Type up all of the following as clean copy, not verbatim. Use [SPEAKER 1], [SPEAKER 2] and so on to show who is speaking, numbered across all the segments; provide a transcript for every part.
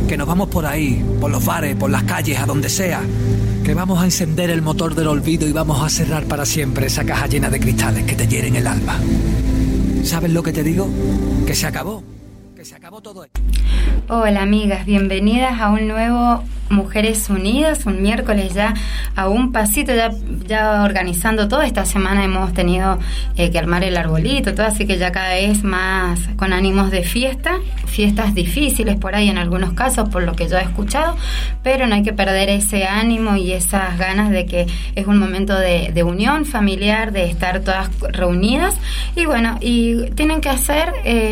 [SPEAKER 1] que nos vamos por ahí, por los bares, por las calles, a donde sea, que vamos a encender el motor del olvido y vamos a cerrar para siempre esa caja llena de cristales que te hieren el alma. ¿Sabes lo que te digo? Que se acabó todo esto.
[SPEAKER 2] Hola amigas, bienvenidas a un nuevo Mujeres Unidas, un miércoles ya a un pasito, ya organizando todo. Esta semana hemos tenido que armar el arbolito, todo, así que ya cada vez más con ánimos de fiestas difíciles por ahí en algunos casos, por lo que yo he escuchado, pero no hay que perder ese ánimo y esas ganas de que es un momento de unión familiar, de estar todas reunidas, y bueno, y tienen que hacer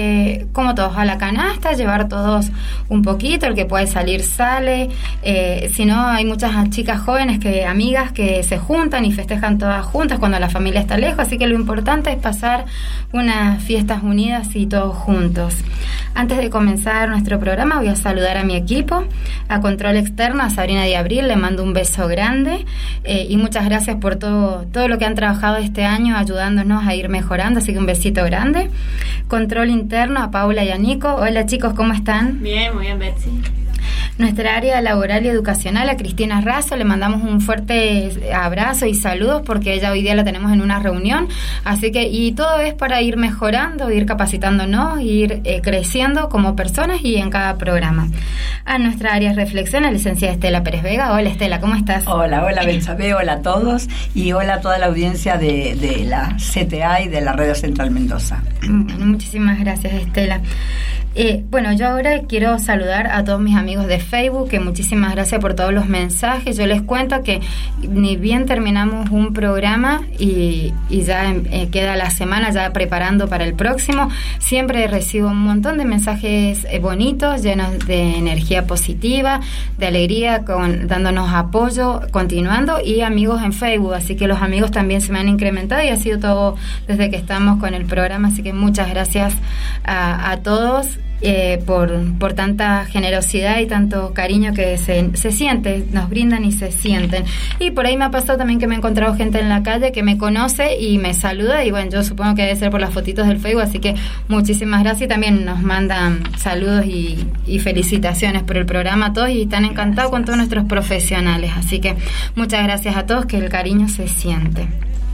[SPEAKER 2] como todos, a la canasta, llevar todos un poquito, el que puede salir sale. Si no, hay muchas chicas jóvenes, amigas que se juntan y festejan todas juntas cuando la familia está lejos, así que lo importante es pasar unas fiestas unidas y todos juntos. Antes de comenzar nuestro programa voy a saludar a mi equipo, a Control Externo, a Sabrina de Abril, le mando un beso grande y muchas gracias por todo lo que han trabajado este año ayudándonos a ir mejorando, así que un besito grande. Control Interno, a Paula y a Nico. Hola chicos, ¿cómo están?
[SPEAKER 3] Bien, muy bien, Betsy.
[SPEAKER 2] Nuestra área laboral y educacional, a Cristina Razo, le mandamos un fuerte abrazo y saludos porque ella hoy día la tenemos en una reunión, así que, y todo es para ir mejorando, ir capacitándonos, ir creciendo como personas y en cada programa. A nuestra área de reflexión, la licenciada Estela Pérez Vega. Hola Estela, ¿cómo estás?
[SPEAKER 4] Hola Betsabe, hola a todos y hola a toda la audiencia de la CTA y de la Radio Central Mendoza.
[SPEAKER 2] Muchísimas gracias Estela. Bueno, yo ahora quiero saludar a todos mis amigos de Facebook, que muchísimas gracias por todos los mensajes. Yo les cuento que ni bien terminamos un programa y ya queda la semana ya preparando para el próximo, siempre recibo un montón de mensajes bonitos, llenos de energía positiva, de alegría, dándonos apoyo, continuando, y amigos en Facebook, así que los amigos también se me han incrementado y ha sido todo desde que estamos con el programa, así que muchas gracias a todos. Por tanta generosidad y tanto cariño que se siente, nos brindan y se sienten. Y por ahí me ha pasado también que me he encontrado gente en la calle que me conoce y me saluda, y bueno, yo supongo que debe ser por las fotitos del Facebook, así que muchísimas gracias, y también nos mandan saludos y felicitaciones por el programa a todos, y están encantados con todos nuestros profesionales, así que muchas gracias a todos, que el cariño se siente.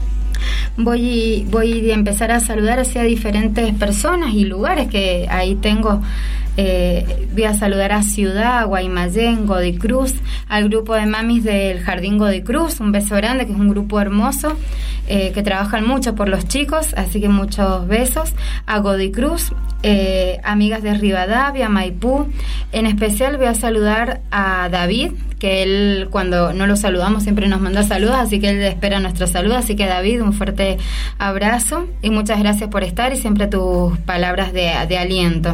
[SPEAKER 2] Voy a empezar a saludar hacia diferentes personas y lugares que ahí tengo. Voy a saludar a Ciudad, a Guaymallén, Godoy Cruz, al grupo de mamis del Jardín Godoy Cruz, un beso grande, que es un grupo hermoso, que trabajan mucho por los chicos, así que muchos besos a Godoy Cruz, amigas de Rivadavia, Maipú. En especial voy a saludar a David, que él, cuando no lo saludamos, siempre nos manda saludos, así que él espera nuestro saludo. Así que David, un fuerte abrazo y muchas gracias por estar y siempre tus palabras de aliento.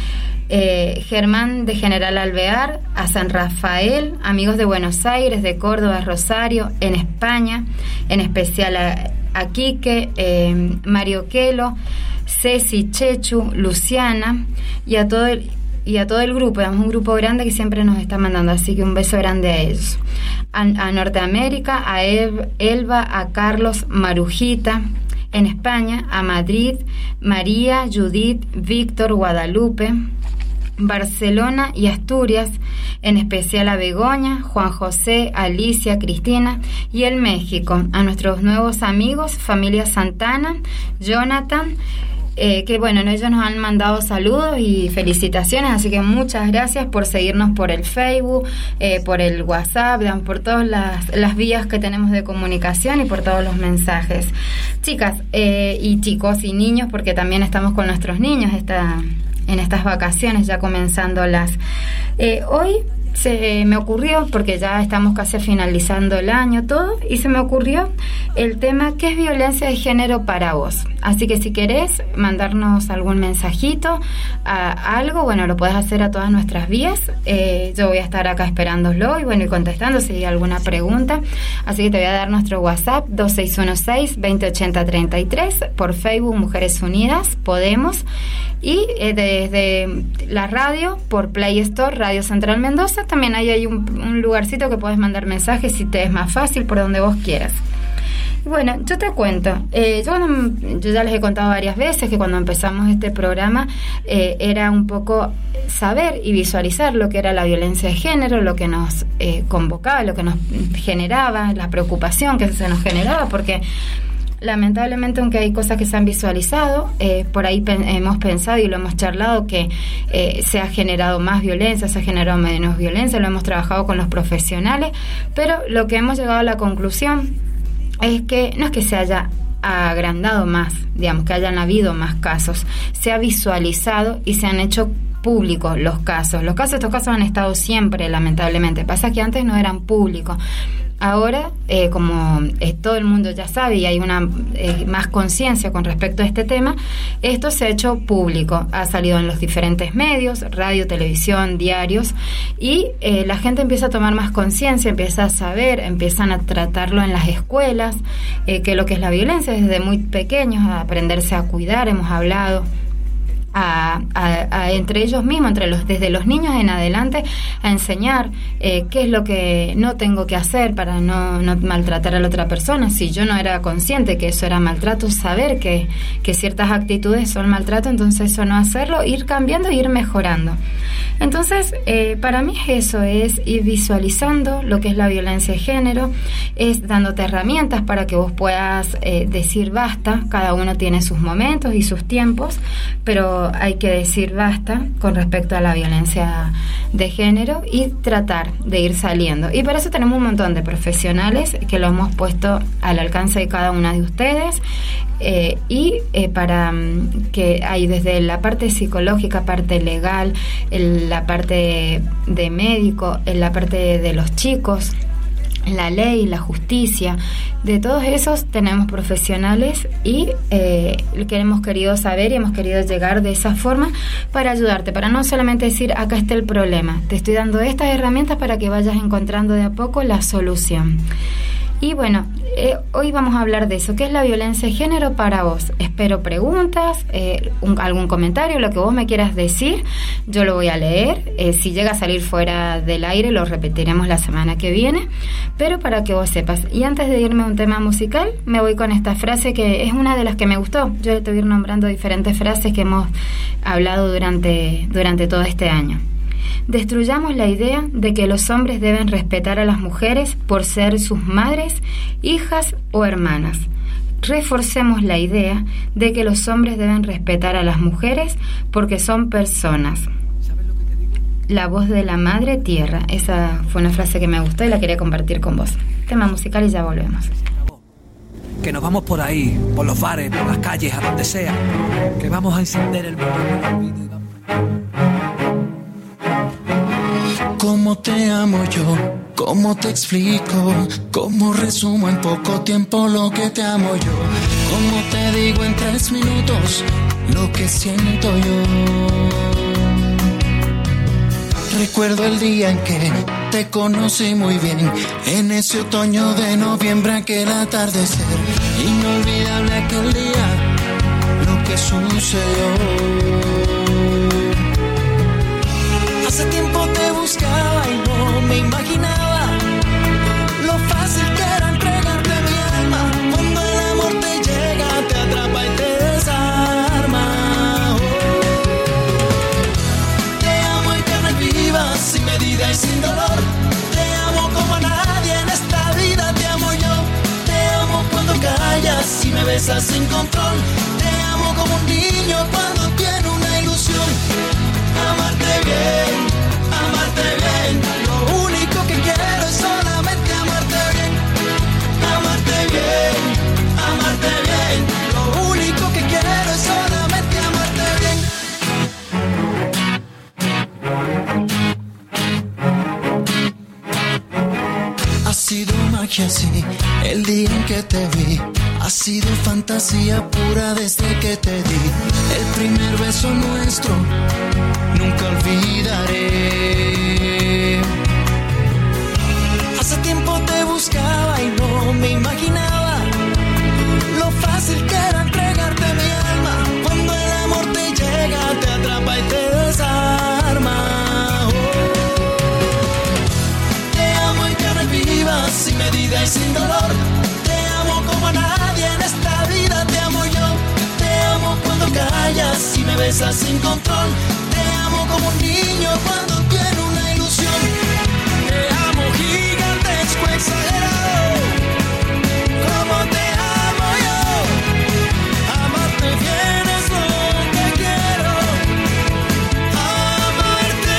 [SPEAKER 2] Germán de General Alvear, a San Rafael, amigos de Buenos Aires, de Córdoba, Rosario, en España, en especial a Quique, Mario Quelo, Ceci, Chechu, Luciana y a todo el grupo. Es un grupo grande que siempre nos está mandando, así que un beso grande a ellos. A Norteamérica, a Elba, a Carlos, Marujita, en España, a Madrid, María, Judith, Víctor, Guadalupe, Barcelona y Asturias, en especial a Begoña, Juan José, Alicia, Cristina, y el México, a nuestros nuevos amigos, familia Santana, Jonathan, que bueno, ellos nos han mandado saludos y felicitaciones, así que muchas gracias por seguirnos por el Facebook, por el WhatsApp, por todas las vías que tenemos de comunicación y por todos los mensajes. Chicas y chicos y niños, porque también estamos con nuestros niños en estas vacaciones, ya comenzándolas. Hoy se me ocurrió, porque ya estamos casi finalizando el año todo, y se me ocurrió el tema ¿qué es violencia de género para vos? Así que si querés mandarnos algún mensajito, algo, bueno, lo podés hacer a todas nuestras vías. Yo voy a estar acá esperándolo y bueno, y contestando si hay alguna pregunta. Así que te voy a dar nuestro WhatsApp 2616-2080-33, por Facebook Mujeres Unidas, Podemos, y desde la radio por Play Store, Radio Central Mendoza, también ahí hay un lugarcito que puedes mandar mensajes si te es más fácil, por donde vos quieras. Bueno, yo te cuento. Yo ya les he contado varias veces que cuando empezamos este programa era un poco saber y visualizar lo que era la violencia de género, lo que nos convocaba, lo que nos generaba, la preocupación que se nos generaba, porque lamentablemente, aunque hay cosas que se han visualizado, por ahí hemos pensado y lo hemos charlado que se ha generado más violencia, se ha generado menos violencia, lo hemos trabajado con los profesionales, pero lo que hemos llegado a la conclusión es que no es que se haya agrandado más, digamos, que hayan habido más casos, se ha visualizado y se han hecho públicos los casos. Estos casos han estado siempre, lamentablemente. Pasa que antes no eran públicos. Ahora, como todo el mundo ya sabe y hay una más conciencia con respecto a este tema, esto se ha hecho público, ha salido en los diferentes medios, radio, televisión, diarios, y la gente empieza a tomar más conciencia, empieza a saber, empiezan a tratarlo en las escuelas, que lo que es la violencia desde muy pequeños, a aprenderse a cuidar, hemos hablado. Entre ellos mismos, desde los niños en adelante, a enseñar qué es lo que no tengo que hacer para no maltratar a la otra persona. Si yo no era consciente que eso era maltrato, saber que ciertas actitudes son maltrato, entonces eso no hacerlo, ir cambiando e ir mejorando. Entonces, para mí eso es ir visualizando lo que es la violencia de género, es dándote herramientas para que vos puedas decir basta. Cada uno tiene sus momentos y sus tiempos, pero hay que decir basta con respecto a la violencia de género y tratar de ir saliendo. Y para eso tenemos un montón de profesionales que lo hemos puesto al alcance de cada una de ustedes, para que hay desde la parte psicológica, parte legal, la parte de médico, la parte de los chicos, la ley, la justicia, de todos esos tenemos profesionales y que hemos querido saber y hemos querido llegar de esa forma para ayudarte, para no solamente decir acá está el problema, te estoy dando estas herramientas para que vayas encontrando de a poco la solución. Y bueno, hoy vamos a hablar de eso. ¿Qué es la violencia de género para vos? Espero preguntas, algún comentario, lo que vos me quieras decir, yo lo voy a leer. Si llega a salir fuera del aire, lo repetiremos la semana que viene, pero para que vos sepas. Y antes de irme a un tema musical, me voy con esta frase que es una de las que me gustó. Yo te voy a ir nombrando diferentes frases que hemos hablado durante todo este año. Destruyamos la idea de que los hombres deben respetar a las mujeres por ser sus madres, hijas o hermanas. Reforcemos la idea de que los hombres deben respetar a las mujeres porque son personas. La voz de la madre tierra. Esa fue una frase que me gustó y la quería compartir con vos. Tema musical y ya volvemos.
[SPEAKER 1] Que nos vamos por ahí, por los bares, por las calles, a donde sea. Que vamos a encender el motor del olvido y vamos...
[SPEAKER 3] ¿Cómo te amo yo? ¿Cómo te explico? ¿Cómo resumo en poco tiempo lo que te amo yo? ¿Cómo te digo en 3 minutos lo que siento yo? Recuerdo el día en que te conocí muy bien, en ese otoño de noviembre, aquel atardecer. Inolvidable aquel día, lo que sucedió. Hace tiempo te buscaba y no me imaginaba lo fácil que era entregarte mi alma. Cuando el amor te llega, te atrapa y te desarma. Oh. Te amo en carne viva, sin medida y sin dolor. Te amo como a nadie en esta vida, te amo yo. Te amo cuando callas y me besas sin control. Te amo como un niño cuando tiene una ilusión. Amarte bien, lo único que quiero es solamente amarte bien, lo único que quiero es solamente amarte bien. Ha sido magia, sí, el día en que te vi. Ha sido fantasía pura desde que te di. El primer beso nuestro nunca olvidaré. Hace tiempo te buscaba y no me imaginaba lo fácil que era entregarte mi alma. Cuando el amor te llega, te atrapa y te desarma. Oh. Te amo en carne viva, sin medida y sin dolor. Te amo como a nadie besas sin control. Te amo como un niño cuando tiene una ilusión. Te amo gigantesco, exagerado, como te amo yo. Amarte bien es lo que quiero. Amarte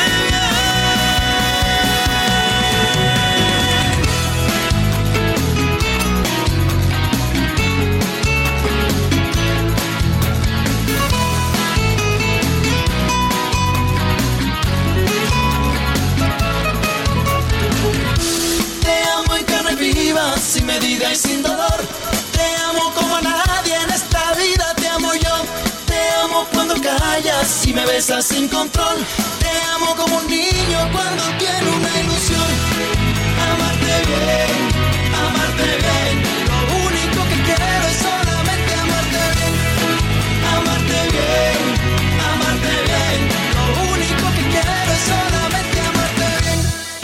[SPEAKER 3] sin medida y sin dolor. Te amo como a nadie en esta vida. Te amo yo. Te amo cuando callas y me besas sin control. Te amo como un niño cuando tiene una ilusión. Amarte bien, amarte bien. Lo único que quiero es solamente amarte bien. Amarte bien, amarte bien. Lo único que quiero es solamente amarte bien.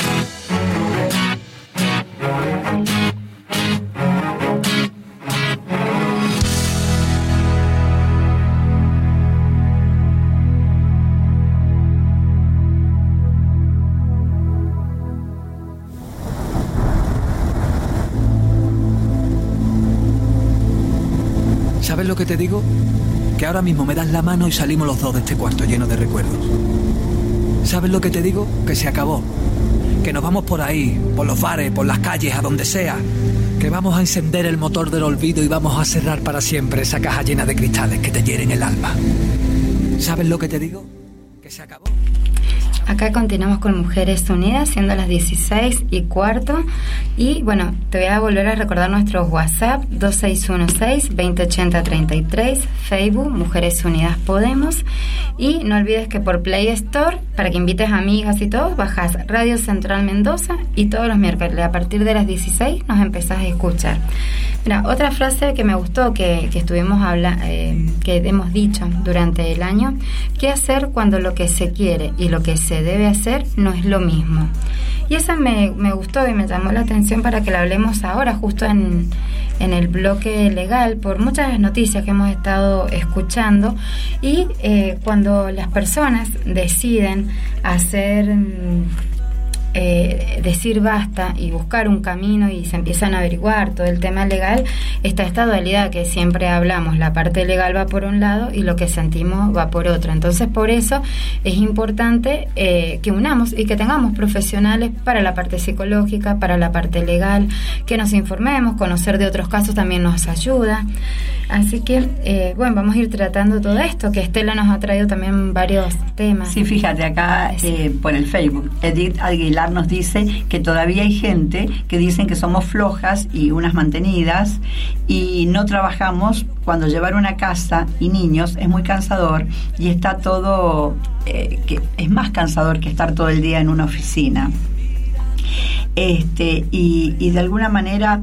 [SPEAKER 1] ¿Sabes lo que te digo? Que ahora mismo me das la mano y salimos los dos de este cuarto lleno de recuerdos. ¿Sabes lo que te digo? Que se acabó. Que nos vamos por ahí, por los bares, por las calles, a donde sea. Que vamos a encender el motor del olvido y vamos a cerrar para siempre esa caja llena de cristales que te hieren el alma. ¿Sabes lo que te digo? Que se acabó.
[SPEAKER 2] Acá continuamos con Mujeres Unidas, siendo las 16:15. Y bueno, te voy a volver a recordar nuestros WhatsApp: 2616-2080-33, Facebook Mujeres Unidas Podemos. Y no olvides que por Play Store, para que invites amigas y todos, bajas Radio Central Mendoza y todos los miércoles a partir de las 16 nos empezás a escuchar. Mira, otra frase que me gustó que estuvimos hablando, que hemos dicho durante el año: ¿qué hacer cuando lo que se quiere y lo que se debe hacer no es lo mismo? Y esa me gustó y me llamó la atención para que la hablemos ahora, justo en el bloque legal, por muchas noticias que hemos estado escuchando. Y cuando las personas deciden hacer... decir basta y buscar un camino y se empiezan a averiguar todo el tema legal, está esta dualidad que siempre hablamos: la parte legal va por un lado y lo que sentimos va por otro. Entonces por eso es importante que unamos y que tengamos profesionales para la parte psicológica, para la parte legal, que nos informemos. Conocer de otros casos también nos ayuda. Así que bueno, vamos a ir tratando todo esto, que Estela nos ha traído también varios temas.
[SPEAKER 4] Sí, fíjate acá por el Facebook, Edith Aguilar nos dice que todavía hay gente que dicen que somos flojas y unas mantenidas y no trabajamos, cuando llevar una casa y niños es muy cansador y está todo, que es más cansador que estar todo el día en una oficina. Y de alguna manera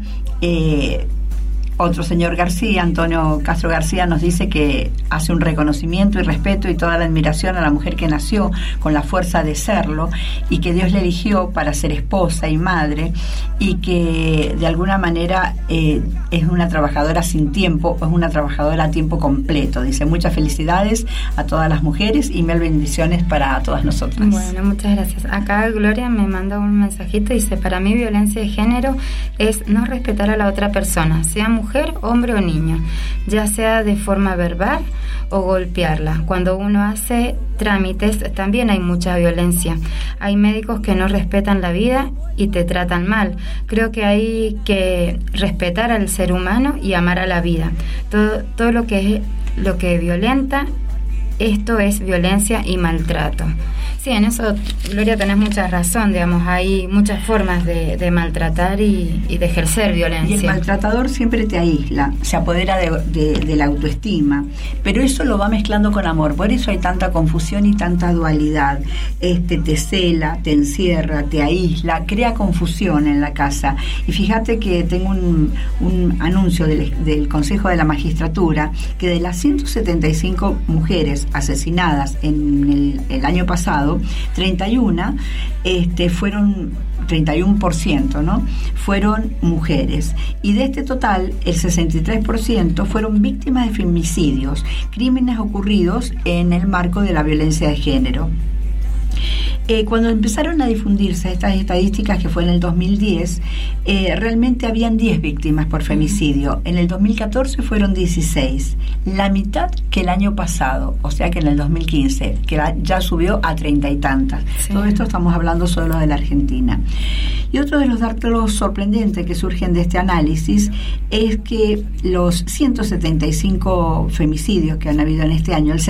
[SPEAKER 4] otro señor García, Antonio Castro García, nos dice que hace un reconocimiento y respeto y toda la admiración a la mujer que nació con la fuerza de serlo y que Dios le eligió para ser esposa y madre, y que de alguna manera es una trabajadora sin tiempo, o es una trabajadora a tiempo completo. Dice: muchas felicidades a todas las mujeres y mil bendiciones para todas nosotras.
[SPEAKER 2] Bueno, muchas gracias. Acá Gloria me manda un mensajito y dice: para mí violencia de género es no respetar a la otra persona, sea mujer, hombre o niño, ya sea de forma verbal o golpearla. Cuando uno hace trámites también hay mucha violencia. Hay médicos que no respetan la vida y te tratan mal. Creo que hay que respetar al ser humano y amar a la vida. Todo lo que violenta, esto es violencia y maltrato. Sí, en eso, Gloria, tenés mucha razón, digamos, hay muchas formas de maltratar y de ejercer violencia.
[SPEAKER 4] Y el maltratador siempre te aísla, se apodera de la autoestima, pero eso lo va mezclando con amor, por eso hay tanta confusión y tanta dualidad. Te cela, te encierra, te aísla, crea confusión en la casa. Y fíjate que tengo un anuncio del Consejo de la Magistratura, que de las 175 mujeres asesinadas en el año pasado, 31 fueron 31%, ¿no?, fueron mujeres. Y de este total, el 63% fueron víctimas de femicidios, crímenes ocurridos en el marco de la violencia de género. Cuando empezaron a difundirse estas estadísticas, que fue en el 2010, realmente habían 10 víctimas por femicidio. En el 2014 fueron 16, la mitad que el año pasado, o sea que en el 2015, que ya subió a 30 y tantas. Sí. Todo esto estamos hablando solo de la Argentina. Y otro de los datos sorprendentes que surgen de este análisis es que los 175 femicidios que han habido en este año, el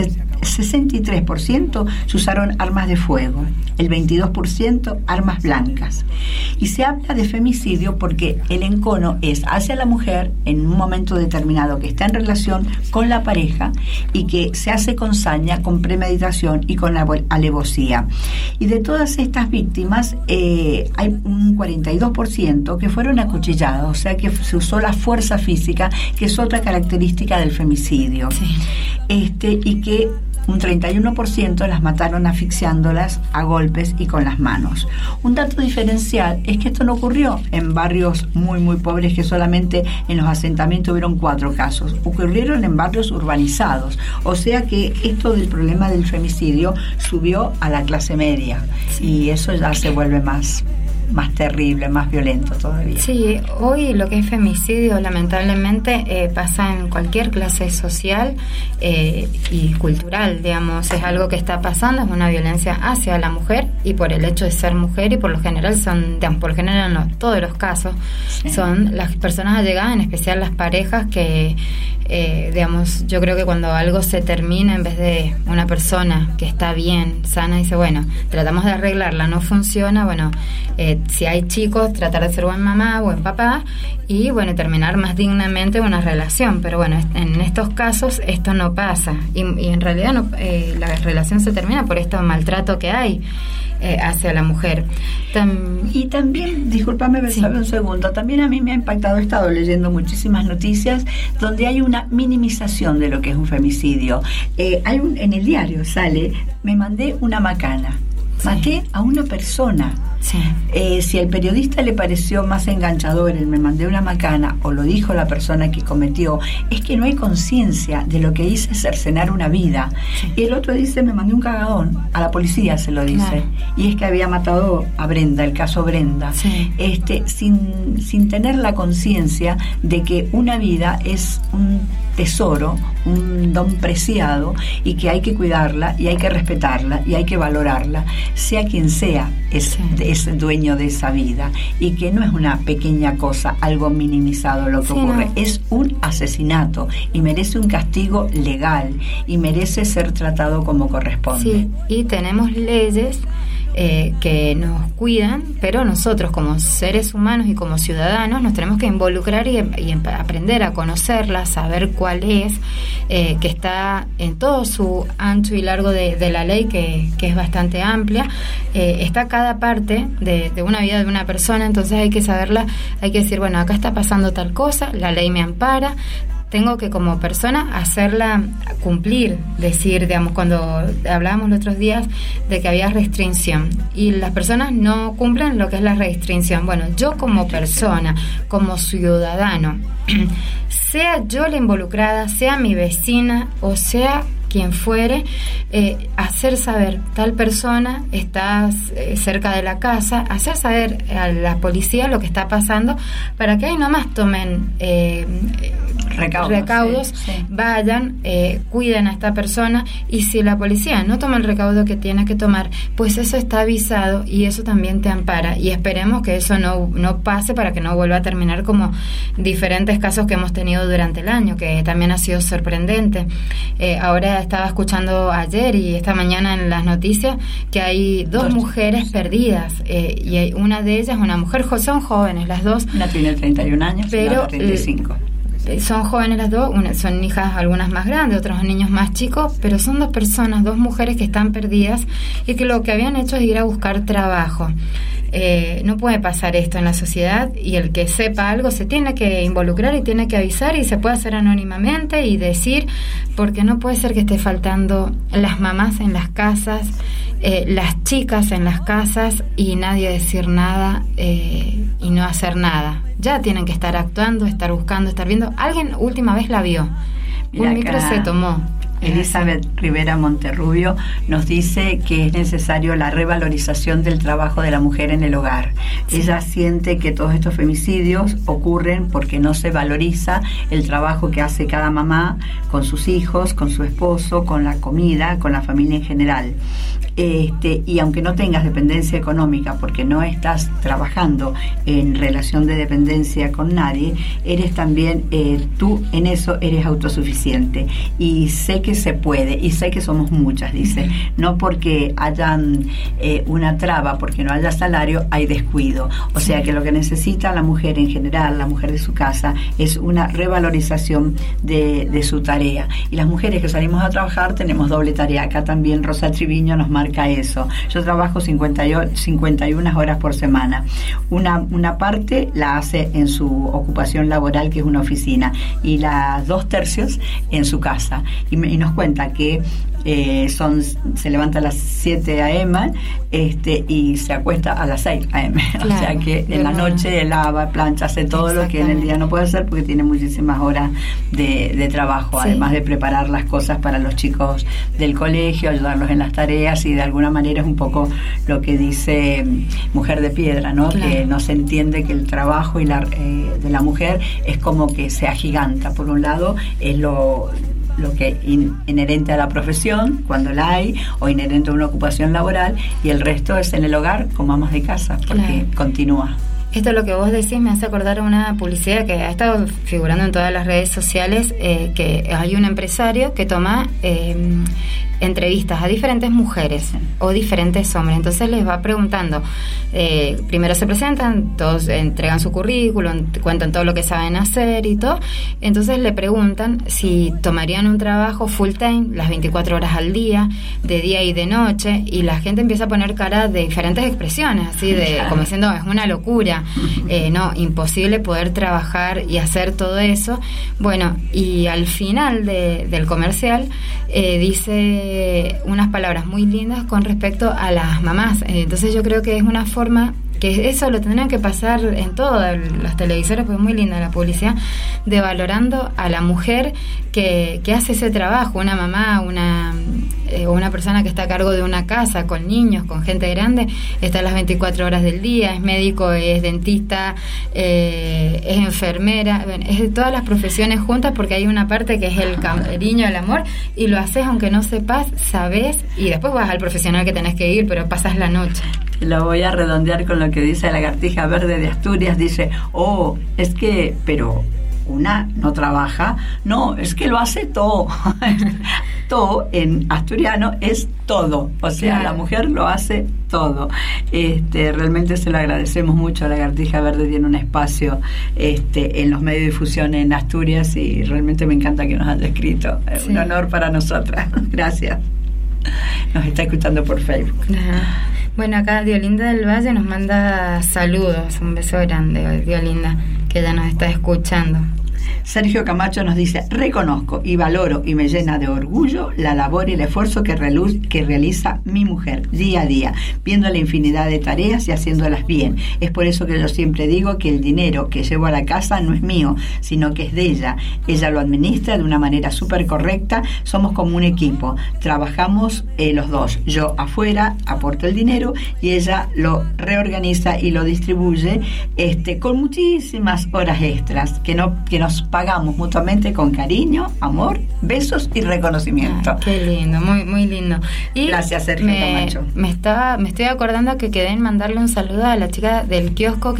[SPEAKER 4] 63% se usaron armas de fuego, el 22% armas blancas. Y se habla de femicidio porque el encono es hacia la mujer en un momento determinado que está en relación con la pareja y que se hace con saña, con premeditación y con alevosía. Y de todas estas víctimas hay un 42% que fueron acuchillados, o sea que se usó la fuerza física, que es otra característica del femicidio. Sí. Y que un 31% las mataron asfixiándolas a golpes y con las manos. Un dato diferencial es que esto no ocurrió en barrios muy muy pobres, que solamente en los asentamientos hubieron 4 casos. Ocurrieron en barrios urbanizados. O sea que esto del problema del femicidio subió a la clase media. Sí. Y eso ya se vuelve más terrible, más violento todavía.
[SPEAKER 2] Sí, hoy lo que es femicidio lamentablemente pasa en cualquier clase social y cultural, digamos, es algo que está pasando, es una violencia hacia la mujer y por el hecho de ser mujer, y por lo general no todos los casos, sí, son las personas allegadas, en especial las parejas que digamos, yo creo que cuando algo se termina, en vez de una persona que está bien, sana, dice, bueno, tratamos de arreglarla, no funciona, bueno, si hay chicos, tratar de ser buen mamá, buen papá, y bueno, terminar más dignamente una relación. Pero bueno, en estos casos esto no pasa, y en realidad no, la relación se termina por este maltrato que hay hacia la mujer.
[SPEAKER 4] Y también, discúlpame, sí, un segundo, también a mí me ha impactado, he estado leyendo muchísimas noticias donde hay una minimización de lo que es un femicidio. En el diario sale, me mandé una macana. Sí. Maté a una persona. Sí. Si al periodista le pareció más enganchador el me mandé una macana, o lo dijo la persona que cometió, es que no hay conciencia de lo que hice cercenar una vida. Sí. Y el otro dice, me mandé un cagadón, a la policía se lo dice. Claro. Y es que había matado a Brenda, el caso Brenda. Sí. Sin tener la conciencia de que una vida es un tesoro, un don preciado, y que hay que cuidarla y hay que respetarla y hay que valorarla, sea quien sea es dueño de esa vida, y que no es una pequeña cosa, algo minimizado lo que ocurre, no. Es un asesinato y merece un castigo legal y merece ser tratado como corresponde.
[SPEAKER 2] Sí, y tenemos leyes que nos cuidan, pero nosotros como seres humanos y como ciudadanos nos tenemos que involucrar y aprender a conocerla, saber cuál es, que está en todo su ancho y largo de la ley, que es bastante amplia. Está cada parte de una vida de una persona, entonces hay que saberla, hay que decir, bueno, acá está pasando tal cosa, la ley me ampara, tengo que como persona hacerla cumplir, decir, digamos, cuando hablábamos los otros días de que había restricción y las personas no cumplen lo que es la restricción. Bueno, yo como persona, como ciudadano, sea yo la involucrada, sea mi vecina o sea quien fuere, hacer saber, tal persona está cerca de la casa, hacer saber a la policía lo que está pasando, para que ahí nomás tomen recaudos, sí. Vayan, cuiden a esta persona, y si la policía no toma el recaudo que tiene que tomar, pues eso está avisado y eso también te ampara, y esperemos que eso no pase, para que no vuelva a terminar como diferentes casos que hemos tenido durante el año, que también ha sido sorprendente. Ahora estaba escuchando ayer y esta mañana en las noticias que hay 2 mujeres perdidas, y hay una de ellas, una mujer, son jóvenes las dos.
[SPEAKER 4] Una tiene 31 años, pero la otra 35.
[SPEAKER 2] Son jóvenes las dos, son hijas algunas más grandes, otros niños más chicos, pero son 2 personas, 2 mujeres que están perdidas y que lo que habían hecho es ir a buscar trabajo. no puede pasar esto en la sociedad, y el que sepa algo se tiene que involucrar y tiene que avisar, y se puede hacer anónimamente y decir, porque no puede ser que esté faltando las mamás en las casas, las chicas en las casas, y nadie decir nada y no hacer nada. Ya tienen que estar actuando, estar buscando, estar viendo. Alguien última vez la vio. Un micro se tomó.
[SPEAKER 4] Elizabeth Rivera Monterrubio nos dice que es necesario la revalorización del trabajo de la mujer en el hogar. Sí. Ella siente que todos estos femicidios ocurren porque no se valoriza el trabajo que hace cada mamá con sus hijos, con su esposo, con la comida, con la familia en general. Y aunque no tengas dependencia económica porque no estás trabajando en relación de dependencia con nadie, eres también, tú en eso eres autosuficiente, y sé que se puede, y sé que somos muchas, dice, no porque hayan una traba, porque no haya salario, hay descuido. O sea que lo que necesita la mujer en general, la mujer de su casa, es una revalorización de su tarea. Y las mujeres que salimos a trabajar tenemos doble tarea. Acá también Rosa Triviño nos marca eso. Yo trabajo 51 horas por semana. Una parte la hace en su ocupación laboral, que es una oficina, y las 2/3 en su casa. Y nos cuenta que se levanta a las 7 a.m. Y se acuesta a las 6 a.m. Claro, o sea que en la noche lava, plancha, hace todo lo que en el día no puede hacer, porque tiene muchísimas horas de trabajo, sí. Además de preparar las cosas para los chicos del colegio, ayudarlos en las tareas, y de alguna manera es un poco lo que dice Mujer de Piedra, ¿no? Claro. Que no se entiende que el trabajo de la mujer es como que se agiganta. Por un lado es lo que inherente a la profesión, cuando la hay, o inherente a una ocupación laboral, y el resto es en el hogar como amas de casa, porque continúa.
[SPEAKER 2] Esto, lo que vos decís, me hace acordar a una publicidad que ha estado figurando en todas las redes sociales, que hay un empresario que toma entrevistas a diferentes mujeres o diferentes hombres. Entonces les va preguntando, primero se presentan, todos entregan su currículum, cuentan todo lo que saben hacer y todo. Entonces le preguntan si tomarían un trabajo full time, las 24 horas al día, de día y de noche, y la gente empieza a poner cara de diferentes expresiones, así de como diciendo, es una locura, no, imposible poder trabajar y hacer todo eso. Bueno, y al final del comercial dice unas palabras muy lindas con respecto a las mamás. Entonces yo creo que es una forma, que eso lo tendrían que pasar en todas las televisoras, porque es muy linda la publicidad, de valorando a la mujer que hace ese trabajo, una mamá, una persona que está a cargo de una casa con niños, con gente grande, está las 24 horas del día, es médico, es dentista, es enfermera, es de todas las profesiones juntas, porque hay una parte que es el cariño, el amor, y lo haces aunque no sepas, sabes, y después vas al profesional que tenés que ir, pero pasas la noche.
[SPEAKER 4] Lo voy a redondear con lo que dice la Lagartija Verde de Asturias. Dice, es que, pero una no trabaja. No, es que lo hace todo. Todo en asturiano es todo. O sea, claro, la mujer lo hace todo. Realmente se lo agradecemos mucho a la Lagartija Verde. Tiene un espacio en los medios de difusión en Asturias, y realmente me encanta que nos haya escrito. Es un honor para nosotras. Gracias. Nos está escuchando por Facebook.
[SPEAKER 2] Ajá. Bueno, acá Diolinda del Valle nos manda saludos, un beso grande, Diolinda, que ya nos está escuchando.
[SPEAKER 4] Sergio Camacho nos dice, reconozco y valoro y me llena de orgullo la labor y el esfuerzo que realiza mi mujer día a día, viendo la infinidad de tareas y haciéndolas bien. Es por eso que yo siempre digo que el dinero que llevo a la casa no es mío, sino que es de ella. Ella lo administra de una manera súper correcta, somos como un equipo, trabajamos los dos. Yo afuera aporto el dinero y ella lo reorganiza y lo distribuye con muchísimas horas extras que nos pagamos mutuamente con cariño, amor, besos y reconocimiento.
[SPEAKER 2] Qué lindo, muy muy lindo. Y
[SPEAKER 4] gracias, Sergio Camacho.
[SPEAKER 2] Me estoy acordando que quedé en mandarle un saludo a la chica del kiosco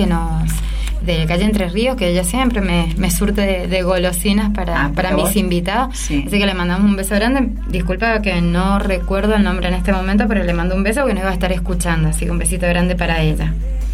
[SPEAKER 2] de calle Entre Ríos, que ella siempre me surte de golosinas para mis invitados. Sí. Así que le mandamos un beso grande. Disculpa que no recuerdo el nombre en este momento, pero le mando un beso porque nos va a estar escuchando. Así que un besito grande para ella.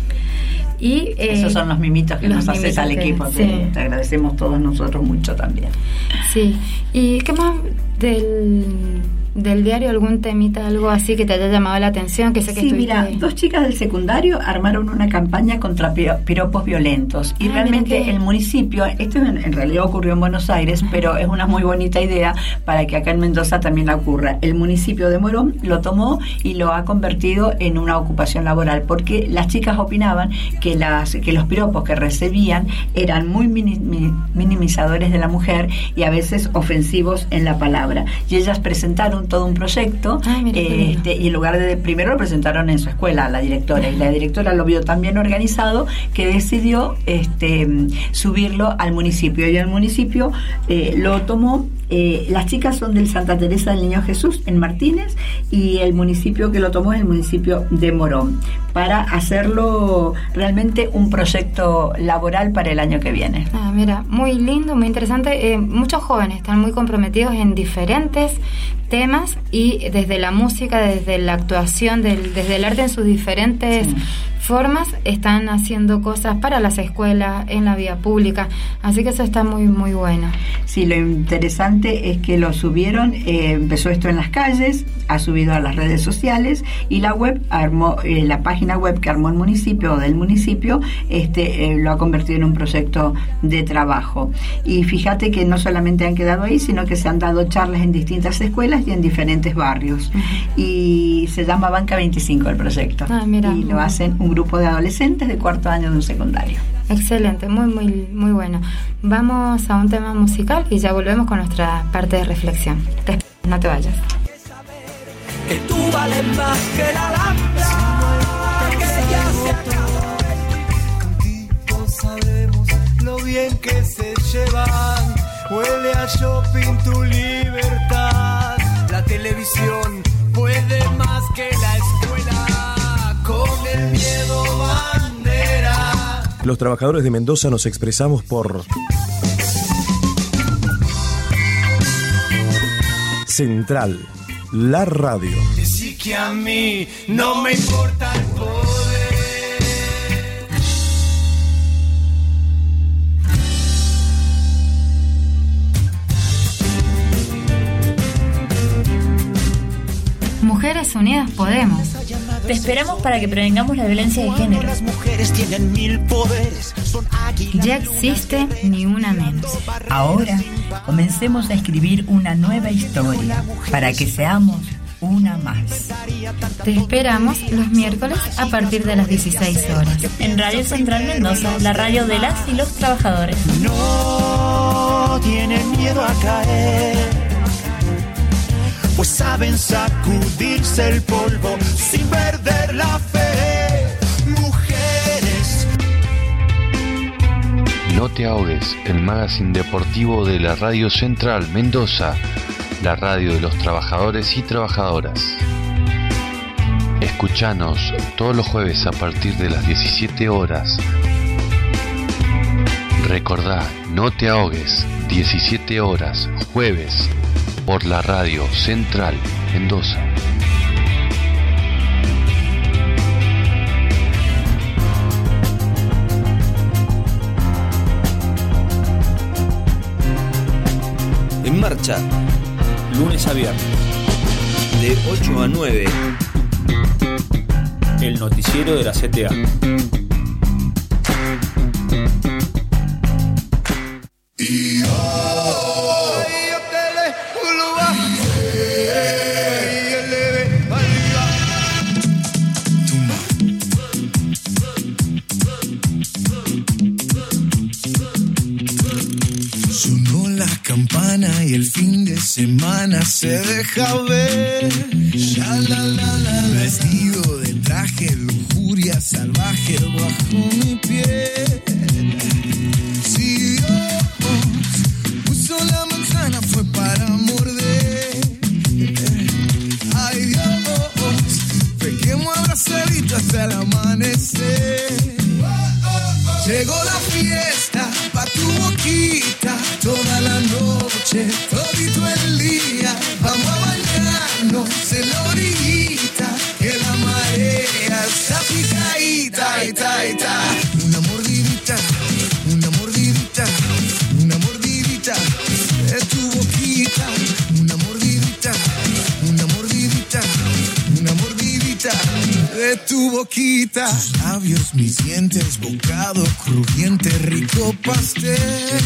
[SPEAKER 2] Y
[SPEAKER 4] esos son los mimitos que nos haces al equipo. Te agradecemos todos nosotros mucho también.
[SPEAKER 2] Sí. ¿Y qué más del diario algún temita, algo así que te haya llamado la atención? Que sé que
[SPEAKER 4] sí, mira, 2 chicas del secundario armaron una campaña contra piropos violentos y realmente el municipio, esto en realidad ocurrió en Buenos Aires, pero es una muy bonita idea para que acá en Mendoza también ocurra. El municipio de Morón lo tomó y lo ha convertido en una ocupación laboral, porque las chicas opinaban que los piropos que recibían eran muy minimizadores de la mujer y a veces ofensivos en la palabra. Y ellas presentaron todo un proyecto y en lugar de primero lo presentaron en su escuela a la directora, y la directora lo vio tan bien organizado que decidió subirlo al municipio, y el municipio lo tomó. Las chicas son del Santa Teresa del Niño Jesús en Martínez, y el municipio que lo tomó es el municipio de Morón, para hacerlo realmente un proyecto laboral para el año que viene.
[SPEAKER 2] Mira, muy lindo, muy interesante. Muchos jóvenes están muy comprometidos en diferentes temas, y desde la música, desde la actuación, desde el arte en sus diferentes formas, están haciendo cosas para las escuelas, en la vía pública, así que eso está muy muy bueno.
[SPEAKER 4] Sí, lo interesante es que lo subieron, empezó esto en las calles, ha subido a las redes sociales, y la web armó, la página web que armó el municipio, del municipio, lo ha convertido en un proyecto de trabajo. Y fíjate que no solamente han quedado ahí, sino que se han dado charlas en distintas escuelas y en diferentes barrios. Y se llama Banca 25 el proyecto.
[SPEAKER 2] Mira,
[SPEAKER 4] y lo hacen un grupo de adolescentes de 4º año de un secundario.
[SPEAKER 2] Excelente, muy muy muy bueno. Vamos a un tema musical y ya volvemos con nuestra parte de reflexión. No te vayas.
[SPEAKER 3] Que tú vales más que la Alhambra, que ya se acabó. Contigo sabemos lo bien que se llevan. Huele a shopping tu libertad. La televisión puede más que la escuela. Con el miedo bandera.
[SPEAKER 5] Los trabajadores de Mendoza nos expresamos por Central, la radio.
[SPEAKER 3] Decí que a mí no me importa el poder.
[SPEAKER 2] Mujeres Unidas Podemos.
[SPEAKER 6] Te esperamos para que prevengamos la violencia de género.
[SPEAKER 3] Las mujeres tienen 1000 poderes.
[SPEAKER 2] Ya existe Ni Una Menos.
[SPEAKER 7] Ahora comencemos a escribir una nueva historia para que seamos una más.
[SPEAKER 2] Te esperamos los miércoles a partir de las 16 horas.
[SPEAKER 6] En Radio Central Mendoza, la radio de las y los trabajadores.
[SPEAKER 3] No tienen miedo a caer, pues saben sacudirse el polvo sin perder la fe. Mujeres.
[SPEAKER 8] No te ahogues, el magazine deportivo de la Radio Central Mendoza, la radio de los trabajadores y trabajadoras. Escuchanos todos los jueves a partir de las 17 horas. Recordá, no te ahogues, 17 horas, jueves, por la Radio Central Mendoza.
[SPEAKER 9] En marcha, lunes a viernes, de 8 a 9, el noticiero de la CTA.
[SPEAKER 3] Y el fin de semana se deja ver. Vestido de traje, lujuria salvaje bajo mi piel. Si Dios puso la manzana fue para morder. Ay Dios, pequemos abrazaditos hasta el amanecer. Llegó la fiesta pa' tu boquita, toda la noche, todito el día. Vamos a bañarnos en la orillita, que la marea está picadita, ita, ita. Una mordidita, una mordidita, una mordidita de tu boquita. Una mordidita, una de tu boquita. Tus labios, mis dientes, bocado crujiente, rico pastel.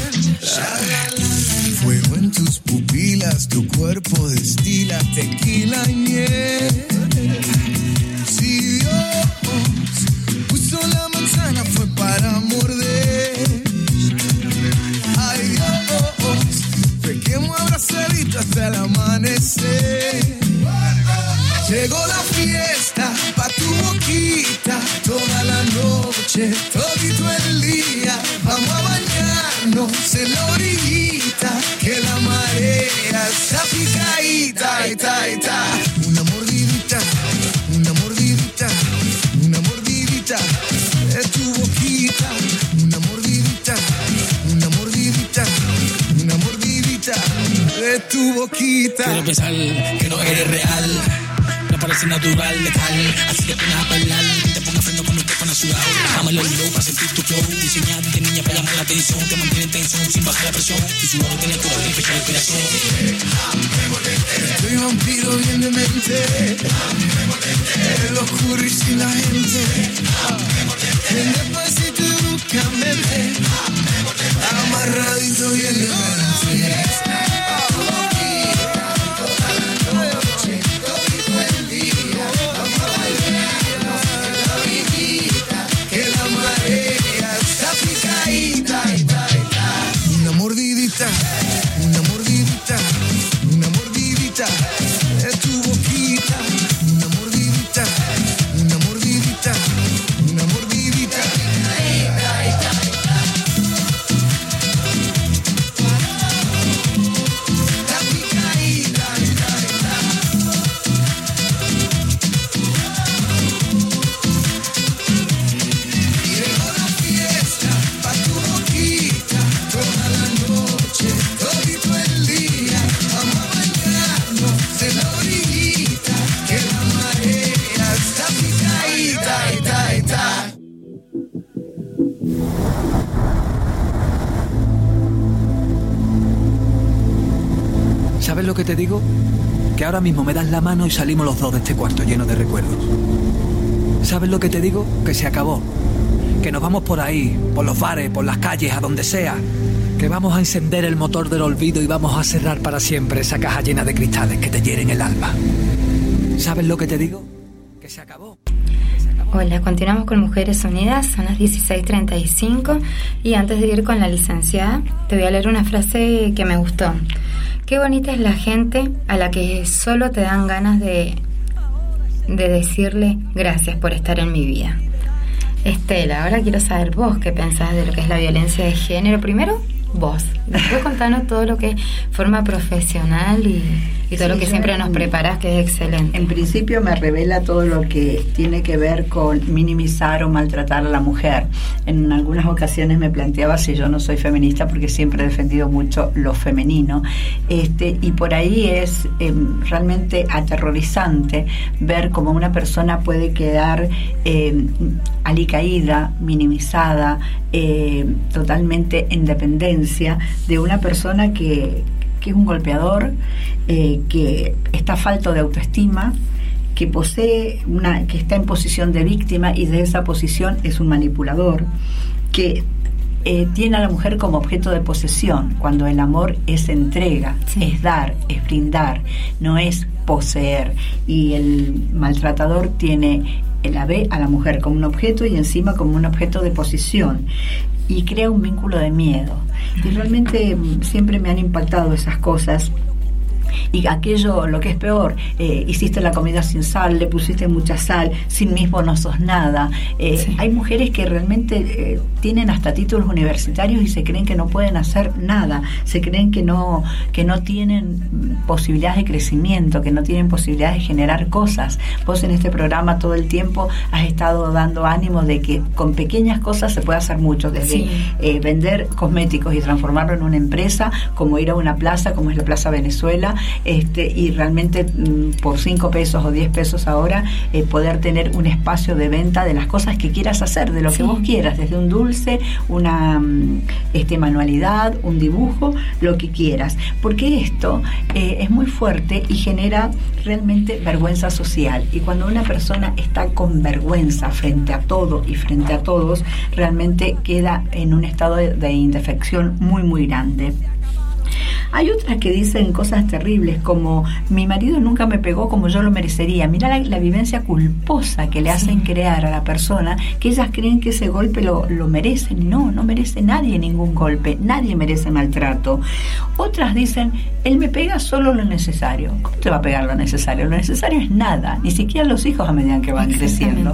[SPEAKER 3] Fuego en tus pupilas, tu cuerpo destila tequila y miel. Si Dios puso la manzana fue para morder. Ay Dios, pequemos abrazadito hasta el amanecer. Llegó la fiesta pa' tu boquita, toda la noche, todito el día. Vamos a bañarnos en la orillita, que la marea está picadita, ita, ita. Una mordidita, una mordidita, una mordidita de tu boquita. Una mordidita, una mordidita, una mordidita de tu boquita.
[SPEAKER 10] Quiero pensar que no eres real, parece natural, letal, así que pones a bailar, que te ponga freno cuando te pones sudado. Dame el low para sentir tu flow, diseñado de niña para llamar la atención, te mantiene en tensión sin bajar la presión, y su oro tiene poder de fecha de inspiración.
[SPEAKER 3] Soy vampiro bien de mente, los curris y la gente, en despacito y bruscamente, amarradito bien de mente. Una mordidita, una mordidita, una mordidita de tu boquita. Una mordidita, una mordidita, una mordidita. La picadita. Llegó la fiesta pa' tu boquita, toda la noche, todito el día. Vamos a bañarnos en la orillita, que la marea está picadita, ita, ita.
[SPEAKER 1] ¿Sabes lo que te digo? Que ahora mismo me das la mano y salimos los dos de este cuarto lleno de recuerdos. ¿Sabes lo que te digo? Que se acabó. Que nos vamos por ahí, por los bares, por las calles, a donde sea. Que vamos a encender el motor del olvido y vamos a cerrar para siempre esa caja llena de cristales que te hieren el alma. ¿Sabes lo que te digo? Que se acabó.
[SPEAKER 2] Hola, continuamos con Mujeres Unidas, son las 16:35 y antes de ir con la licenciada te voy a leer una frase que me gustó. Qué bonita es la gente a la que solo te dan ganas de decirle gracias por estar en mi vida. Estela, ahora quiero saber vos qué pensás de lo que es la violencia de género. Primero, vos. Después contanos todo lo que es forma profesional y todo lo que siempre nos preparás, que es excelente.
[SPEAKER 4] En principio me revela todo lo que tiene que ver con minimizar o maltratar a la mujer. En algunas ocasiones me planteaba si yo no soy feminista, porque siempre he defendido mucho lo femenino, y por ahí es realmente aterrorizante ver cómo una persona puede quedar alicaída, minimizada, totalmente en dependencia de una persona que es un golpeador, que está falto de autoestima, que posee que está en posición de víctima y de esa posición es un manipulador, que tiene a la mujer como objeto de posesión, cuando el amor es entrega, sí, es dar, es brindar, no es poseer. Y el maltratador tiene ve a la mujer como un objeto y encima como un objeto de posesión, y crea un vínculo de miedo. Y realmente siempre me han impactado esas cosas. Y aquello, lo que es peor, hiciste la comida sin sal, le pusiste mucha sal, sin mismo no sos nada. Sí. Hay mujeres que realmente tienen hasta títulos universitarios y se creen que no pueden hacer nada, se creen que no tienen posibilidades de crecimiento, que no tienen posibilidades de generar cosas. Vos en este programa todo el tiempo has estado dando ánimo de que con pequeñas cosas se puede hacer mucho, desde sí, vender cosméticos y transformarlo en una empresa, como ir a una plaza como es la Plaza Venezuela, y realmente por 5 pesos o 10 pesos ahora poder tener un espacio de venta de las cosas que quieras hacer, de lo que vos quieras, desde un dulce, una manualidad, un dibujo, lo que quieras, porque esto es muy fuerte y genera realmente vergüenza social, y cuando una persona está con vergüenza frente a todo y frente a todos, realmente queda en un estado de indefensión muy muy grande. Hay otras que dicen cosas terribles como: mi marido nunca me pegó como yo lo merecería. Mira la vivencia culposa que le hacen crear a la persona, que ellas creen que ese golpe lo merecen. No merece nadie ningún golpe, nadie merece maltrato. Otras dicen: él me pega solo lo necesario. ¿Cómo te va a pegar lo necesario? Lo necesario es nada, ni siquiera los hijos a medida que van creciendo.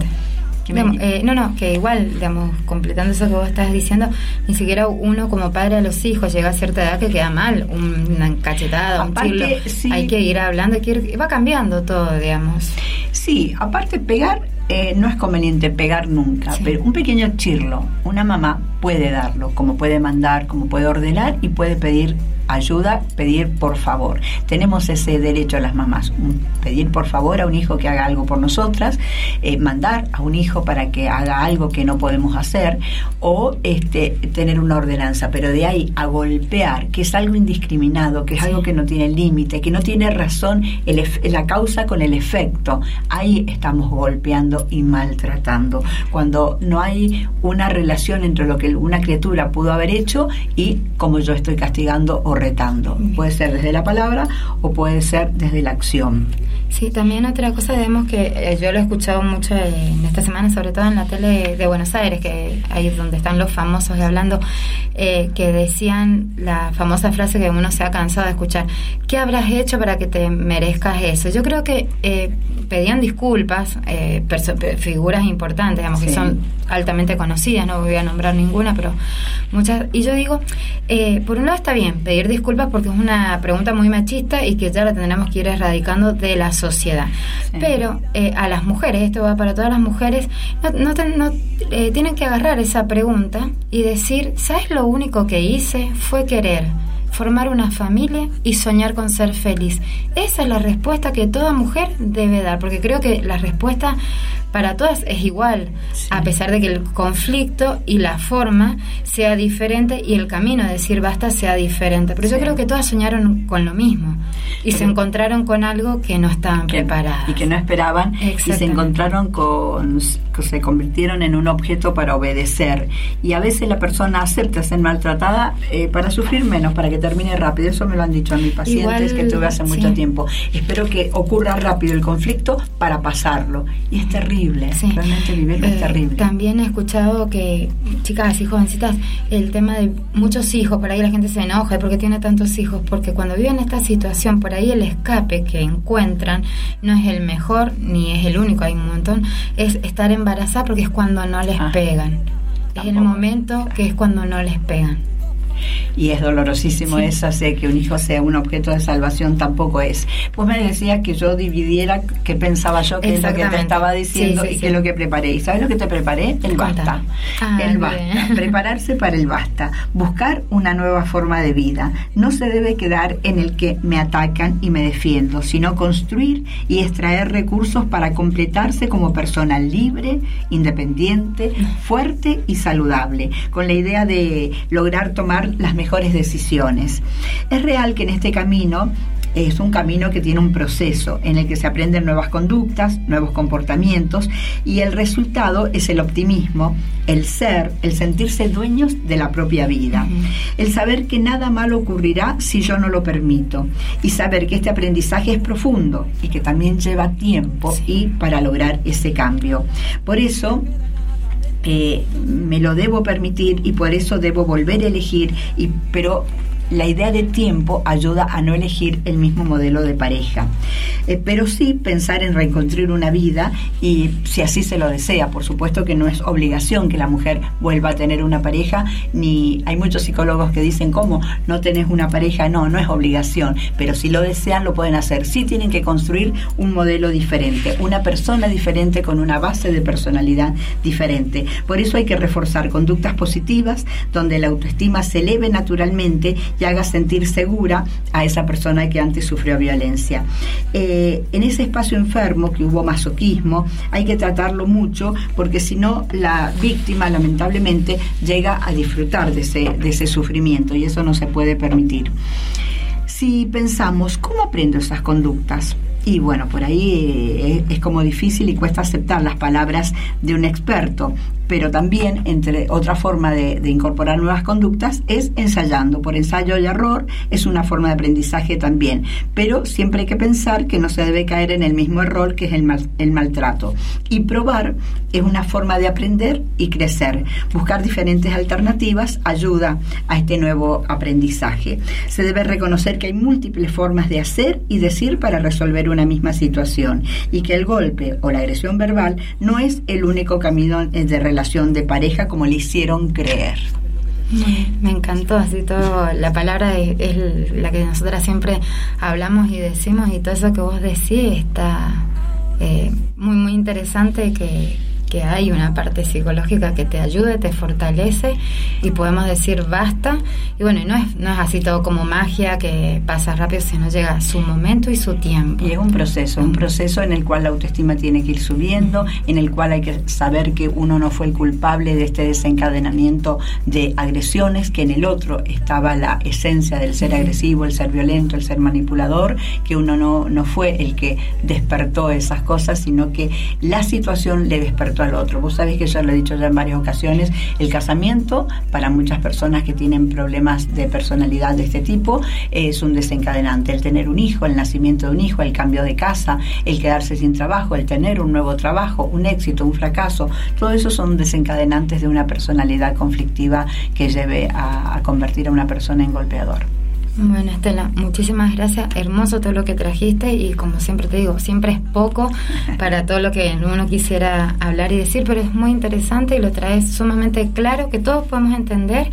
[SPEAKER 2] Que igual, digamos, completando eso que vos estás diciendo, ni siquiera uno como padre a los hijos llega a cierta edad que queda mal, una cachetada, aparte, un chirlo, sí, hay que ir hablando, va cambiando todo, digamos.
[SPEAKER 4] Sí, aparte pegar, no es conveniente pegar nunca, pero un pequeño chirlo, una mamá puede darlo, como puede mandar, como puede ordenar y puede pedir ayuda, pedir por favor. Tenemos ese derecho a las mamás, pedir por favor a un hijo que haga algo por nosotras, mandar a un hijo para que haga algo que no podemos hacer, o tener una ordenanza, pero de ahí a golpear, que es algo indiscriminado, que es algo que no tiene límite, que no tiene razón la causa con el efecto, ahí estamos golpeando y maltratando, cuando no hay una relación entre lo que una criatura pudo haber hecho y como yo estoy castigando o retando. Puede ser desde la palabra o puede ser desde la acción.
[SPEAKER 2] Sí, también otra cosa, digamos, que yo lo he escuchado mucho en esta semana, sobre todo en la tele de Buenos Aires, que ahí es donde están los famosos hablando, que decían la famosa frase que uno se ha cansado de escuchar: ¿qué habrás hecho para que te merezcas eso? Yo creo que pedían disculpas figuras importantes, digamos, que son altamente conocidas, no voy a nombrar ninguna, pero muchas. Y yo digo, por un lado está bien pedir disculpas porque es una pregunta muy machista y que ya la tendremos que ir erradicando de la sociedad. Pero a las mujeres, esto va para todas las mujeres, tienen que agarrar esa pregunta y decir: ¿sabes? Lo único que hice fue querer formar una familia y soñar con ser feliz. Esa es la respuesta que toda mujer debe dar, porque creo que la respuesta para todas es igual, a pesar de que el conflicto y la forma sea diferente y el camino de decir basta sea diferente. Pero yo creo que todas soñaron con lo mismo y se encontraron con algo que no estaban preparadas.
[SPEAKER 4] Y que no esperaban, y se encontraron se convirtieron en un objeto para obedecer. Y a veces la persona acepta ser maltratada para sufrir menos, para que termine rápido. Eso me lo han dicho a mis pacientes que tuve hace mucho tiempo. Espero que ocurra rápido el conflicto para pasarlo. Y es terrible. Realmente vivirlo es terrible.
[SPEAKER 2] También he escuchado que chicas y jovencitas, el tema de muchos hijos, por ahí la gente se enoja porque tiene tantos hijos, porque cuando viven esta situación, por ahí el escape que encuentran no es el mejor ni es el único, hay un montón, es estar embarazada, porque es cuando no les pegan, es el momento que es cuando no les pegan.
[SPEAKER 4] Y es dolorosísimo eso, sé que un hijo sea un objeto de salvación, tampoco es. Pues me decías que yo dividiera qué pensaba yo, qué es lo que te estaba diciendo y qué es lo que preparé. ¿Y sabes lo que te preparé? El basta. El basta. Prepararse para el basta. Buscar una nueva forma de vida. No se debe quedar en el que me atacan y me defiendo, sino construir y extraer recursos para completarse como persona libre, independiente, fuerte y saludable, con la idea de lograr tomar las mejores decisiones. Es real que en este camino es un camino que tiene un proceso en el que se aprenden nuevas conductas, nuevos comportamientos, y el resultado es el optimismo, el ser, el sentirse dueños de la propia vida, el saber que nada malo ocurrirá si yo no lo permito, y saber que este aprendizaje es profundo y que también lleva tiempo y para lograr ese cambio. Por eso me lo debo permitir y por eso debo volver a elegir, pero la idea de tiempo ayuda a no elegir el mismo modelo de pareja, pero sí pensar en reencontrar una vida, y si así se lo desea. Por supuesto que no es obligación que la mujer vuelva a tener una pareja, ni hay muchos psicólogos que dicen ¿cómo? ¿No tenés una pareja? No es obligación, pero si lo desean lo pueden hacer. Sí tienen que construir un modelo diferente, una persona diferente con una base de personalidad diferente. Por eso hay que reforzar conductas positivas donde la autoestima se eleve naturalmente y haga sentir segura a esa persona que antes sufrió violencia. En ese espacio enfermo que hubo masoquismo, hay que tratarlo mucho, porque si no, la víctima lamentablemente llega a disfrutar de ese sufrimiento, y eso no se puede permitir. Si pensamos, ¿cómo aprendo esas conductas? Y bueno, por ahí es como difícil y cuesta aceptar las palabras de un experto, pero también, entre otra forma de incorporar nuevas conductas, es ensayando. Por ensayo y error es una forma de aprendizaje también, pero siempre hay que pensar que no se debe caer en el mismo error, que es el maltrato. Y probar es una forma de aprender y crecer. Buscar diferentes alternativas ayuda a este nuevo aprendizaje. Se debe reconocer que hay múltiples formas de hacer y decir para resolver una misma situación, y que el golpe o la agresión verbal no es el único camino de relación de pareja como le hicieron creer.
[SPEAKER 2] Me encantó, así todo, la palabra es la que nosotras siempre hablamos y decimos, y todo eso que vos decís está muy muy interesante, que hay una parte psicológica que te ayude, te fortalece, y podemos decir basta. Y bueno, no es así todo como magia que pasa rápido, sino llega su momento y su tiempo.
[SPEAKER 4] Y es un proceso en el cual la autoestima tiene que ir subiendo, en el cual hay que saber que uno no fue el culpable de este desencadenamiento de agresiones, que en el otro estaba la esencia del ser agresivo, el ser violento, el ser manipulador, que uno no fue el que despertó esas cosas, sino que la situación le despertó al otro. Vos sabés que yo lo he dicho ya en varias ocasiones, el casamiento para muchas personas que tienen problemas de personalidad de este tipo es un desencadenante. El tener un hijo, el nacimiento de un hijo, el cambio de casa, el quedarse sin trabajo, el tener un nuevo trabajo, un éxito, un fracaso, todo eso son desencadenantes de una personalidad conflictiva que lleve a convertir a una persona en golpeador.
[SPEAKER 2] Bueno, Estela, muchísimas gracias. Hermoso todo lo que trajiste, y como siempre te digo, siempre es poco para todo lo que uno quisiera hablar y decir, pero es muy interesante y lo traes sumamente claro, que todos podemos entender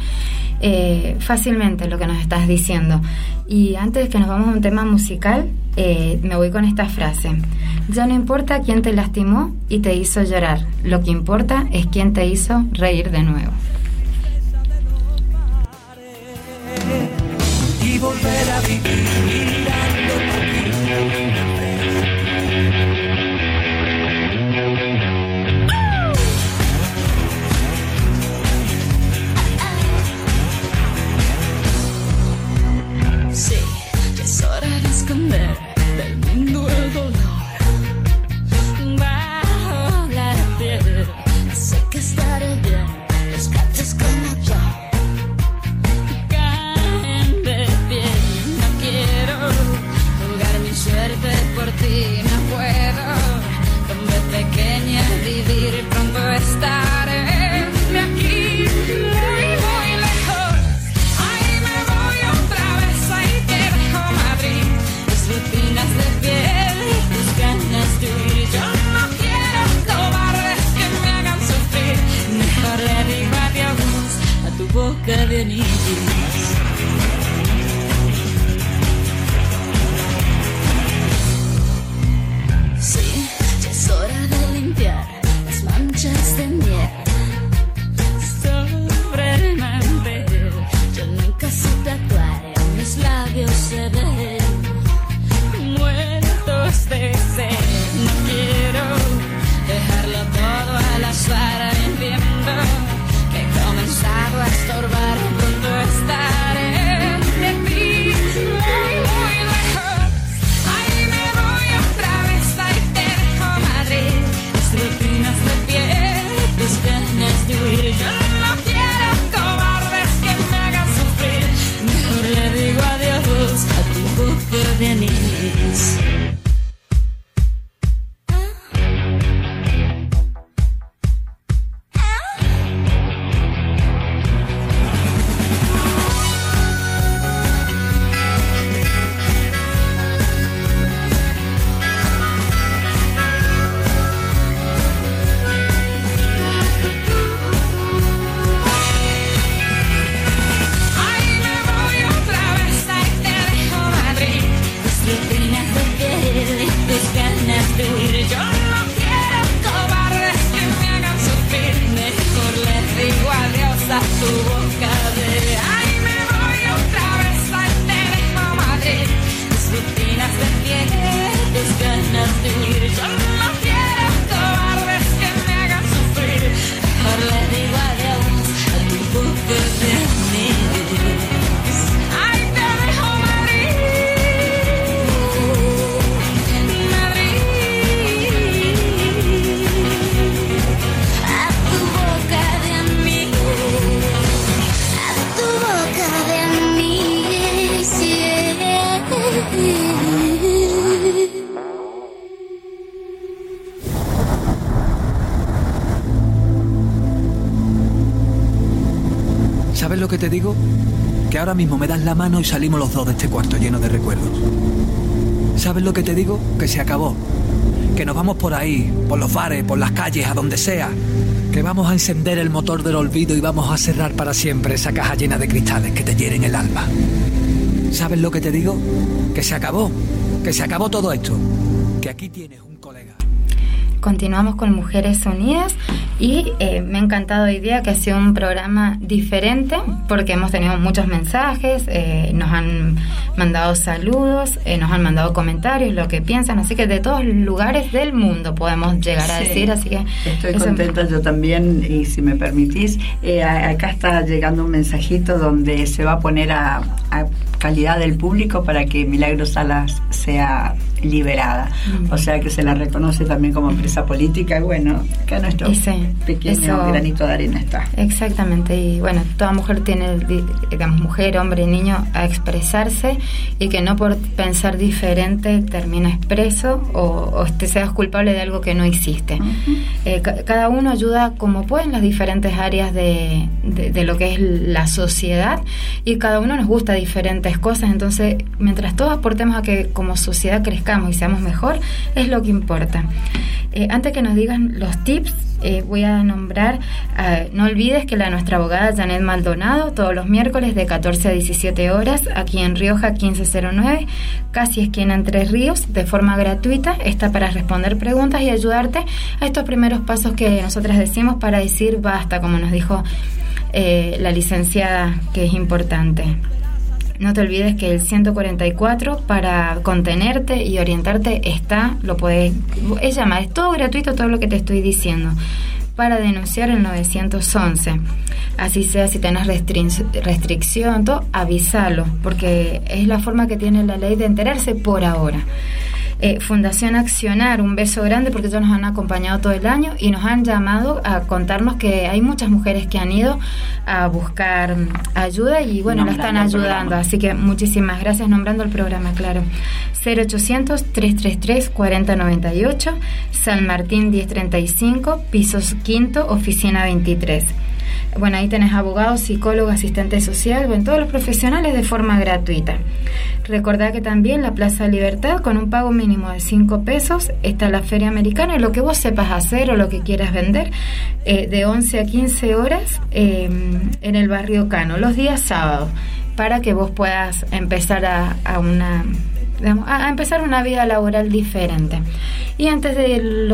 [SPEAKER 2] fácilmente lo que nos estás diciendo. Y antes de que nos vamos a un tema musical, me voy con esta frase: ya no importa quién te lastimó y te hizo llorar, lo que importa es quién te hizo reír de nuevo.
[SPEAKER 3] Y volver a vivir mirando por ti.
[SPEAKER 11] Sí, ya es hora de esconder del mundo el dolor. Bajo la piel, sé que estaré bien, los gatos como yo. Por ti no puedo, donde pequeña vivir, pronto estaré de aquí, muy lejos. Ahí me voy otra vez, ahí te dejo Madrid, tus rutinas de piel, tus ganas de huir. Yo no quiero cobardes que me hagan sufrir, mejor le digo adiós a tu boca de anís. Sí, ya es hora de limpiar las manchas de miel sobre el mantel. Yo nunca supe actuar, en mis labios se ven muertos de sed. No quiero dejarlo todo al azar, entiendo que he comenzado a estorbar, pronto estaré de ti muy, muy lejos. Ahí me voy otra vez, rutinas de piel, tus ganas de huir. Yo no quiero cobardes que me hagan sufrir, mejor le digo adiós a tu boca de anís. Tu boca de... Ay, me voy otra vez,
[SPEAKER 1] ¿Sabes lo que te digo? Que ahora mismo me das la mano y salimos los dos de este cuarto lleno de recuerdos. ¿Sabes lo que te digo? Que se acabó. Que nos vamos por ahí, por los bares, por las calles, a donde sea. Que vamos a encender el motor del olvido y vamos a cerrar para siempre esa caja llena de cristales que te hieren el alma. ¿Sabes lo que te digo? Que se acabó todo esto. Que aquí tienes un colega.
[SPEAKER 2] Continuamos con Mujeres Unidas y me ha encantado hoy día que ha sido un programa diferente porque hemos tenido muchos mensajes, nos han mandado saludos, nos han mandado comentarios, lo que piensan, así que de todos los lugares del mundo podemos llegar a decir, así que...
[SPEAKER 4] Estoy contenta yo también, y si me permitís, acá está llegando un mensajito donde se va a poner a calidad del público para que Milagros Salas sea liberada. O sea que se la reconoce también como empresa política, y bueno, acá nuestro pequeño granito de arena está.
[SPEAKER 2] Exactamente, y bueno, toda mujer tiene, digamos, mujer, hombre, niño, a expresarse, y que no por pensar diferente termina expreso o te seas culpable de algo que no hiciste. Cada uno ayuda como puede en las diferentes áreas de lo que es la sociedad, y cada uno nos gusta diferentes cosas, entonces mientras todos aportemos a que como sociedad crezcamos y seamos mejor, es lo que importa. Antes que nos digan los tips, voy a nombrar, no olvides que nuestra abogada Janet Maldonado, todos los miércoles de 14 a 17 horas, aquí en Rioja 1509, casi esquina Entre Ríos, de forma gratuita, está para responder preguntas y ayudarte a estos primeros pasos que nosotras decimos para decir basta, como nos dijo la licenciada, que es importante. No te olvides que el 144 para contenerte y orientarte está, lo puedes, es llamar, es todo gratuito, todo lo que te estoy diciendo. Para denunciar el 911, así sea si tenés restricción, todo, avísalo, porque es la forma que tiene la ley de enterarse por ahora. Fundación Accionar, un beso grande porque ellos nos han acompañado todo el año y nos han llamado a contarnos que hay muchas mujeres que han ido a buscar ayuda y bueno, la están ayudando, así que muchísimas gracias, nombrando el programa, claro. 0800-333-4098, San Martín 1035, pisos quinto, oficina 23. Bueno, ahí tenés abogado, psicólogo, asistente social, bueno, todos los profesionales de forma gratuita. Recordá que también la Plaza Libertad, con un pago mínimo de 5 pesos, está la Feria Americana, y lo que vos sepas hacer o lo que quieras vender, de 11 a 15 horas en el barrio Cano, los días sábados, para que vos puedas empezar a empezar una vida laboral diferente. Y antes de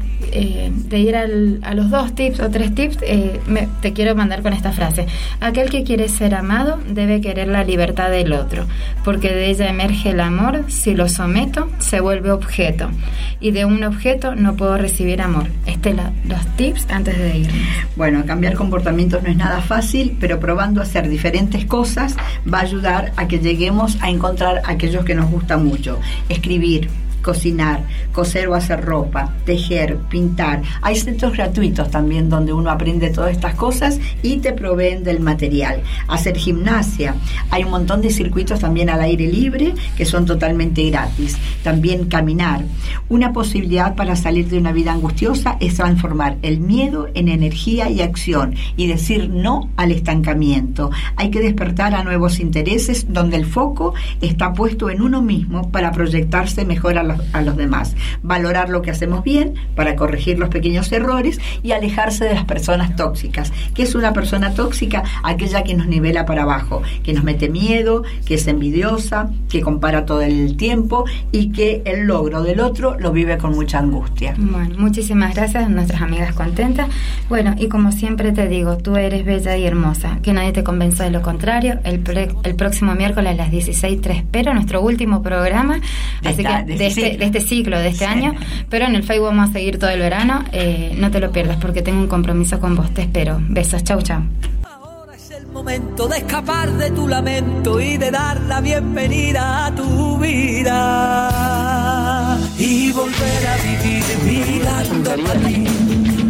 [SPEAKER 2] ir a los 2 tips o 3 tips, te quiero mandar con esta frase: aquel que quiere ser amado debe querer la libertad del otro, porque de ella emerge el amor. Si lo someto, se vuelve objeto, y de un objeto no puedo recibir amor. Los tips antes de irnos.
[SPEAKER 4] Bueno, cambiar comportamientos no es nada fácil, pero probando a hacer diferentes cosas va a ayudar a que lleguemos a encontrar aquellos que nos gusta mucho. Escribir, cocinar, coser o hacer ropa, tejer, pintar. Hay centros gratuitos también donde uno aprende todas estas cosas y te proveen del material. Hacer gimnasia. Hay un montón de circuitos también al aire libre que son totalmente gratis. También caminar. Una posibilidad para salir de una vida angustiosa es transformar el miedo en energía y acción y decir no al estancamiento. Hay que despertar a nuevos intereses donde el foco está puesto en uno mismo para proyectarse mejor a los demás, valorar lo que hacemos bien para corregir los pequeños errores y alejarse de las personas tóxicas. ¿Qué es una persona tóxica? Aquella que nos nivela para abajo, que nos mete miedo, que es envidiosa, que compara todo el tiempo y que el logro del otro lo vive con mucha angustia.
[SPEAKER 2] Bueno, muchísimas gracias a nuestras amigas contentas. Bueno, y como siempre te digo, tú eres bella y hermosa, que nadie te convenza de lo contrario. El próximo miércoles a las 16:03, pero nuestro último programa, así que de este ciclo, de este año, pero en el Facebook vamos a seguir todo el verano. No te lo pierdas porque tengo un compromiso con vos, te espero. Besos, chau, chau.
[SPEAKER 1] Ahora es el momento de escapar de tu lamento y de dar la bienvenida a tu vida y volver a vivir mirando a ti.